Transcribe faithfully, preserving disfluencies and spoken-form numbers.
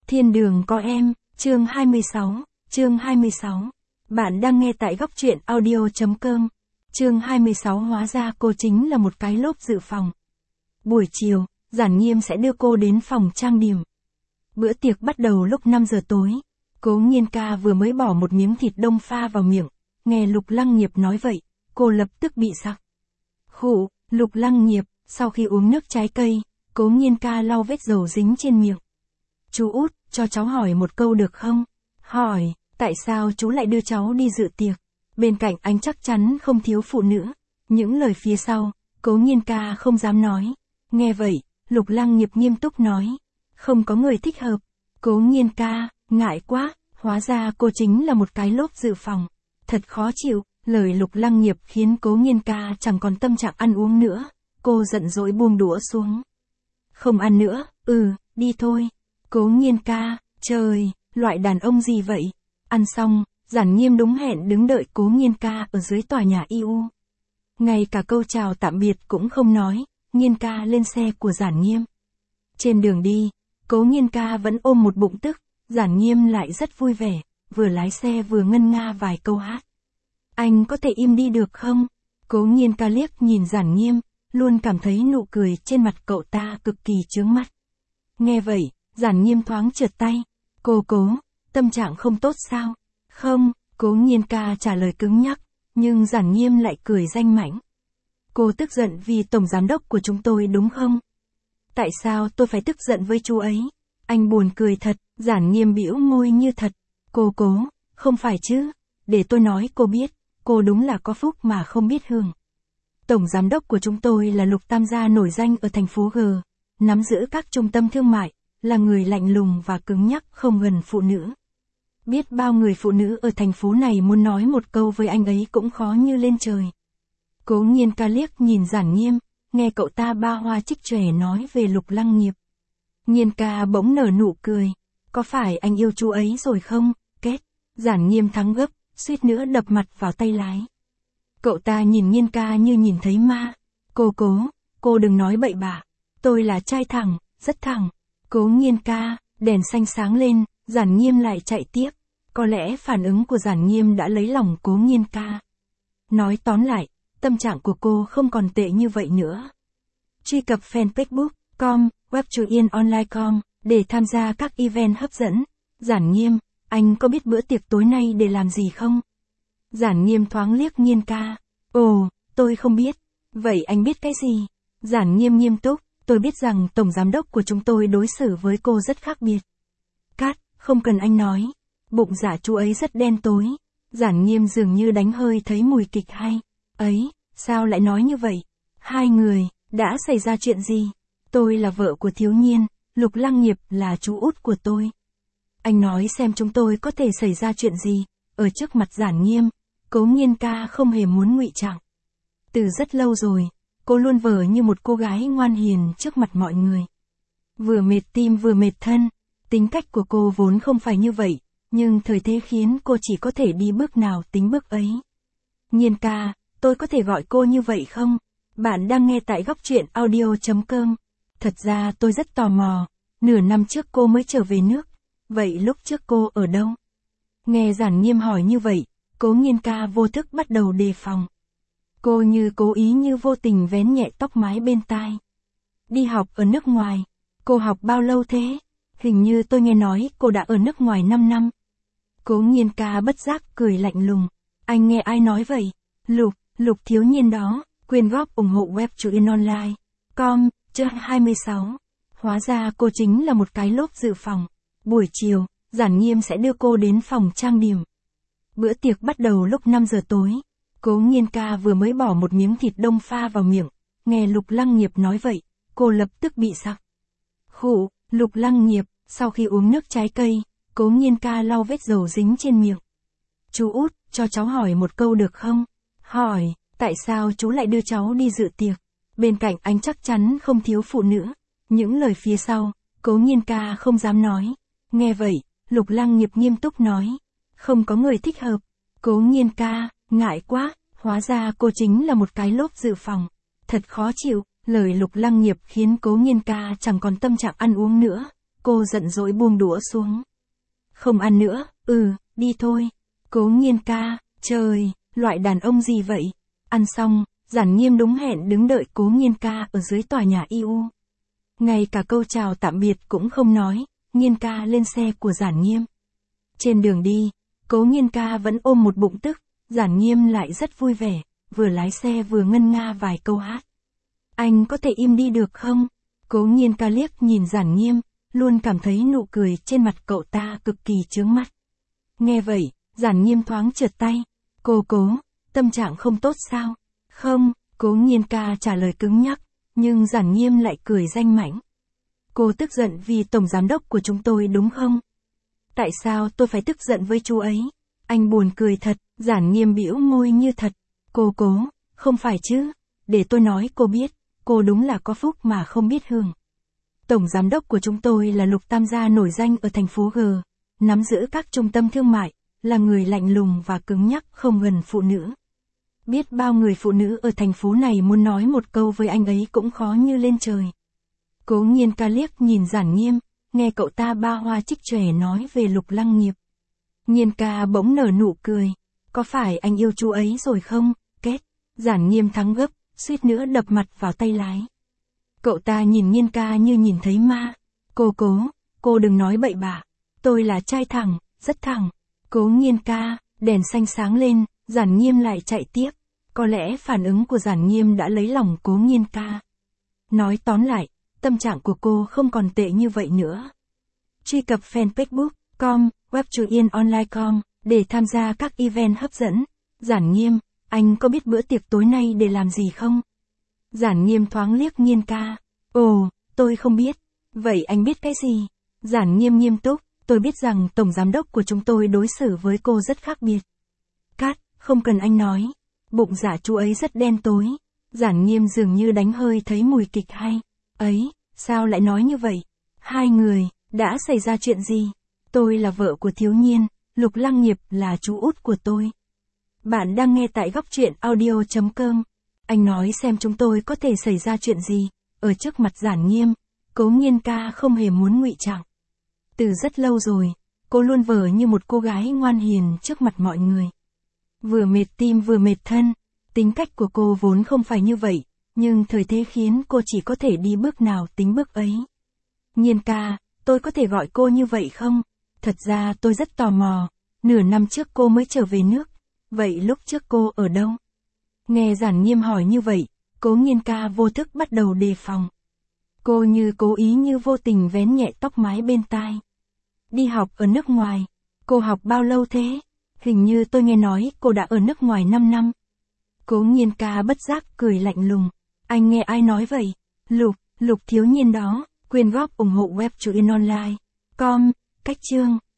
Thiên đường có em, chương hai mươi sáu, chương hai mươi sáu. Bạn đang nghe tại góc truyện audio chấm com. Chương hai mươi sáu hóa ra cô chính là một cái lốp dự phòng. Buổi chiều, Giản Nghiêm sẽ đưa cô đến phòng trang điểm. Bữa tiệc bắt đầu lúc năm giờ tối. Cố Nghiên Ca vừa mới bỏ một miếng thịt đông pha vào miệng, nghe Lục Lăng Nghiệp nói vậy, cô lập tức bị sặc. Khụ, Lục Lăng Nghiệp, sau khi uống nước trái cây, Cố Nghiên Ca lau vết dầu dính trên miệng. Chú út, cho cháu hỏi một câu được không? Hỏi, tại sao chú lại đưa cháu đi dự tiệc? Bên cạnh anh chắc chắn không thiếu phụ nữ. Những lời phía sau, Cố Nghiên Ca không dám nói. Nghe vậy, Lục Lăng Nghiệp nghiêm túc nói. Không có người thích hợp. Cố Nghiên Ca, ngại quá, hóa ra cô chính là một cái lốp dự phòng. Thật khó chịu, lời Lục Lăng Nghiệp khiến Cố Nghiên Ca chẳng còn tâm trạng ăn uống nữa. Cô giận dỗi buông đũa xuống. Không ăn nữa, ừ, đi thôi. Cố Nghiên Ca, trời, loại đàn ông gì vậy? Ăn xong, Giản Nghiêm đúng hẹn đứng đợi Cố Nghiên Ca ở dưới tòa nhà i u. Ngay cả câu chào tạm biệt cũng không nói, Nghiên Ca lên xe của Giản Nghiêm. Trên đường đi, Cố Nghiên Ca vẫn ôm một bụng tức, Giản Nghiêm lại rất vui vẻ, vừa lái xe vừa ngân nga vài câu hát. Anh có thể im đi được không? Cố Nghiên Ca liếc nhìn Giản Nghiêm, luôn cảm thấy nụ cười trên mặt cậu ta cực kỳ chướng mắt. Nghe vậy, Giản Nghiêm thoáng trượt tay. Cô Cố, tâm trạng không tốt sao? Không, Cố Nghiên Ca trả lời cứng nhắc, nhưng Giản Nghiêm lại cười danh mãnh. Cô tức giận vì tổng giám đốc của chúng tôi đúng không? Tại sao tôi phải tức giận với chú ấy? Anh buồn cười thật, Giản Nghiêm bĩu môi như thật. Cô Cố, không phải chứ? Để tôi nói cô biết, cô đúng là có phúc mà không biết hưởng. Tổng giám đốc của chúng tôi là Lục Tam gia nổi danh ở thành phố G, nắm giữ các trung tâm thương mại, là người lạnh lùng và cứng nhắc không gần phụ nữ. Biết bao người phụ nữ ở thành phố này muốn nói một câu với anh ấy cũng khó như lên trời. Cố Nghiên Ca liếc nhìn Giản Nghiêm, nghe cậu ta ba hoa trích tròe nói về Lục Lăng Nghiệp. Nghiên Ca bỗng nở nụ cười. Có phải anh yêu chú ấy rồi không? Kết. Giản Nghiêm thắng gấp, suýt nữa đập mặt vào tay lái. Cậu ta nhìn Nghiên Ca như nhìn thấy ma. Cô Cố, cô đừng nói bậy bạ. Tôi là trai thẳng, rất thẳng. Cố Nghiên Ca, đèn xanh sáng lên, Giản Nghiêm lại chạy tiếp. Có lẽ phản ứng của Giản Nghiêm đã lấy lòng Cố Nghiên Ca. Nói tóm lại, tâm trạng của cô không còn tệ như vậy nữa. Truy cập fanpage book chấm com, web truyện online chấm com, để tham gia các event hấp dẫn. Giản Nghiêm, anh có biết bữa tiệc tối nay để làm gì không? Giản Nghiêm thoáng liếc Nghiên Ca. Ồ, tôi không biết. Vậy anh biết cái gì? Giản Nghiêm nghiêm túc. Tôi biết rằng tổng giám đốc của chúng tôi đối xử với cô rất khác biệt. Cát, không cần anh nói. Bụng dạ chú ấy rất đen tối. Giản Nghiêm dường như đánh hơi thấy mùi kịch hay. Ấy, sao lại nói như vậy? Hai người, đã xảy ra chuyện gì? Tôi là vợ của thiếu niên, Lục Lăng Nghiệp là chú út của tôi. Anh nói xem chúng tôi có thể xảy ra chuyện gì? Ở trước mặt Giản Nghiêm, Cố Nghiên Ca không hề muốn ngụy trang. Từ rất lâu rồi, cô luôn vờ như một cô gái ngoan hiền trước mặt mọi người. Vừa mệt tim vừa mệt thân, tính cách của cô vốn không phải như vậy, nhưng thời thế khiến cô chỉ có thể đi bước nào tính bước ấy. Nghiên Ca, tôi có thể gọi cô như vậy không? Bạn đang nghe tại góc truyện audio chấm com. Thật ra tôi rất tò mò, nửa năm trước cô mới trở về nước, vậy lúc trước cô ở đâu? Nghe Giản Nghiêm hỏi như vậy, Cố Nghiên Ca vô thức bắt đầu đề phòng. Cô như cố ý như vô tình vén nhẹ tóc mái bên tai. Đi học ở nước ngoài. Cô học bao lâu thế? Hình như tôi nghe nói cô đã ở nước ngoài năm năm. Cố Nghiên Ca bất giác cười lạnh lùng. Anh nghe ai nói vậy? Lục, Lục thiếu niên đó, quyên góp ủng hộ web truyện online. Com, chương hai mươi sáu. Hóa ra cô chính là một cái lốp dự phòng. Buổi chiều, Giản Nghiêm sẽ đưa cô đến phòng trang điểm. Bữa tiệc bắt đầu lúc năm giờ tối. Cố Nghiên Ca vừa mới bỏ một miếng thịt đông pha vào miệng, nghe Lục Lăng Nghiệp nói vậy, cô lập tức bị sặc. Khụ, Lục Lăng Nghiệp, sau khi uống nước trái cây, Cố Nghiên Ca lau vết dầu dính trên miệng. Chú út, cho cháu hỏi một câu được không? Hỏi, tại sao chú lại đưa cháu đi dự tiệc? Bên cạnh anh chắc chắn không thiếu phụ nữ. Những lời phía sau, Cố Nghiên Ca không dám nói. Nghe vậy, Lục Lăng Nghiệp nghiêm túc nói. Không có người thích hợp. Cố Nghiên Ca, ngại quá, hóa ra cô chính là một cái lốp dự phòng. Thật khó chịu, lời Lục Lăng Nghiệp khiến Cố Nghiên Ca chẳng còn tâm trạng ăn uống nữa. Cô cô giận dỗi buông đũa xuống. Không ăn nữa, ừ, đi thôi. Cố Nghiên ca, trời, loại đàn ông gì vậy? Ăn xong, Giản Nghiêm đúng hẹn đứng đợi Cố Nghiên ca ở dưới tòa nhà i u. Ngay cả câu chào tạm biệt cũng không nói, Nghiên ca lên xe của Giản Nghiêm. Trên đường đi, Cố Nghiên ca vẫn ôm một bụng tức, Giản Nghiêm lại rất vui vẻ, vừa lái xe vừa ngân nga vài câu hát. Anh có thể im đi được không? Cố Nghiên ca liếc nhìn Giản Nghiêm, luôn cảm thấy nụ cười trên mặt cậu ta cực kỳ chướng mắt. Nghe vậy, Giản Nghiêm thoáng trượt tay. Cô Cố, tâm trạng không tốt sao? Không, Cố Nghiên ca trả lời cứng nhắc, nhưng Giản Nghiêm lại cười danh mãnh. Cô tức giận vì tổng giám đốc của chúng tôi đúng không? Tại sao tôi phải tức giận với chú ấy? Anh buồn cười thật, Giản Nghiêm bĩu môi như thật. Cô Cố, không phải chứ, để tôi nói cô biết, cô đúng là có phúc mà không biết hưởng. Tổng giám đốc của chúng tôi là Lục Tam gia nổi danh ở thành phố G, nắm giữ các trung tâm thương mại, là người lạnh lùng và cứng nhắc không gần phụ nữ. Biết bao người phụ nữ ở thành phố này muốn nói một câu với anh ấy cũng khó như lên trời. Cố Nghiên ca liếc nhìn Giản Nghiêm, nghe cậu ta ba hoa trích tròe nói về Lục Lăng Nghiệp. Nghiên ca bỗng nở nụ cười. Có phải anh yêu chú ấy rồi không? Kết. Giản Nghiêm thắng gấp, suýt nữa đập mặt vào tay lái. Cậu ta nhìn Nghiên ca như nhìn thấy ma. Cô Cố, cô đừng nói bậy bạ. Tôi là trai thẳng, rất thẳng. Cố Nghiên ca, đèn xanh sáng lên, Giản Nghiêm lại chạy tiếp. Có lẽ phản ứng của Giản Nghiêm đã lấy lòng Cố Nghiên ca. Nói tóm lại, tâm trạng của cô không còn tệ như vậy nữa. Truy cập fanpage facebook chấm com, webchuyenonline chấm com, để tham gia các event hấp dẫn. Giản Nghiêm, anh có biết bữa tiệc tối nay để làm gì không? Giản Nghiêm thoáng liếc Nghiên ca. Ồ, tôi không biết. Vậy anh biết cái gì? Giản Nghiêm nghiêm túc, tôi biết rằng tổng giám đốc của chúng tôi đối xử với cô rất khác biệt. Cát, không cần anh nói. Bụng dạ chú ấy rất đen tối. Giản Nghiêm dường như đánh hơi thấy mùi kịch hay. Ấy, sao lại nói như vậy? Hai người, đã xảy ra chuyện gì? Tôi là vợ của thiếu niên, Lục Lăng Nghiệp là chú út của tôi. Bạn đang nghe tại góc truyện audio chấm com. Anh nói xem chúng tôi có thể xảy ra chuyện gì? Ở trước mặt Giản Nghiêm, Cố Nghiên ca không hề muốn ngụy trang. Từ rất lâu rồi, cô luôn vờ như một cô gái ngoan hiền trước mặt mọi người. Vừa mệt tim vừa mệt thân, tính cách của cô vốn không phải như vậy, nhưng thời thế khiến cô chỉ có thể đi bước nào tính bước ấy. Nghiên ca, tôi có thể gọi cô như vậy không? Thật ra tôi rất tò mò, nửa năm trước cô mới trở về nước, vậy lúc trước cô ở đâu? Nghe Giản Nghiêm hỏi như vậy, Cố Nghiên ca vô thức bắt đầu đề phòng. Cô như cố ý như vô tình vén nhẹ tóc mái bên tai. Đi học ở nước ngoài. Cô học bao lâu thế? Hình như tôi nghe nói cô đã ở nước ngoài năm năm. Cố Nghiên ca bất giác cười lạnh lùng. Anh nghe ai nói vậy? Lục, Lục thiếu niên đó, quyên góp ủng hộ webchuyenonline chấm com, cách chương.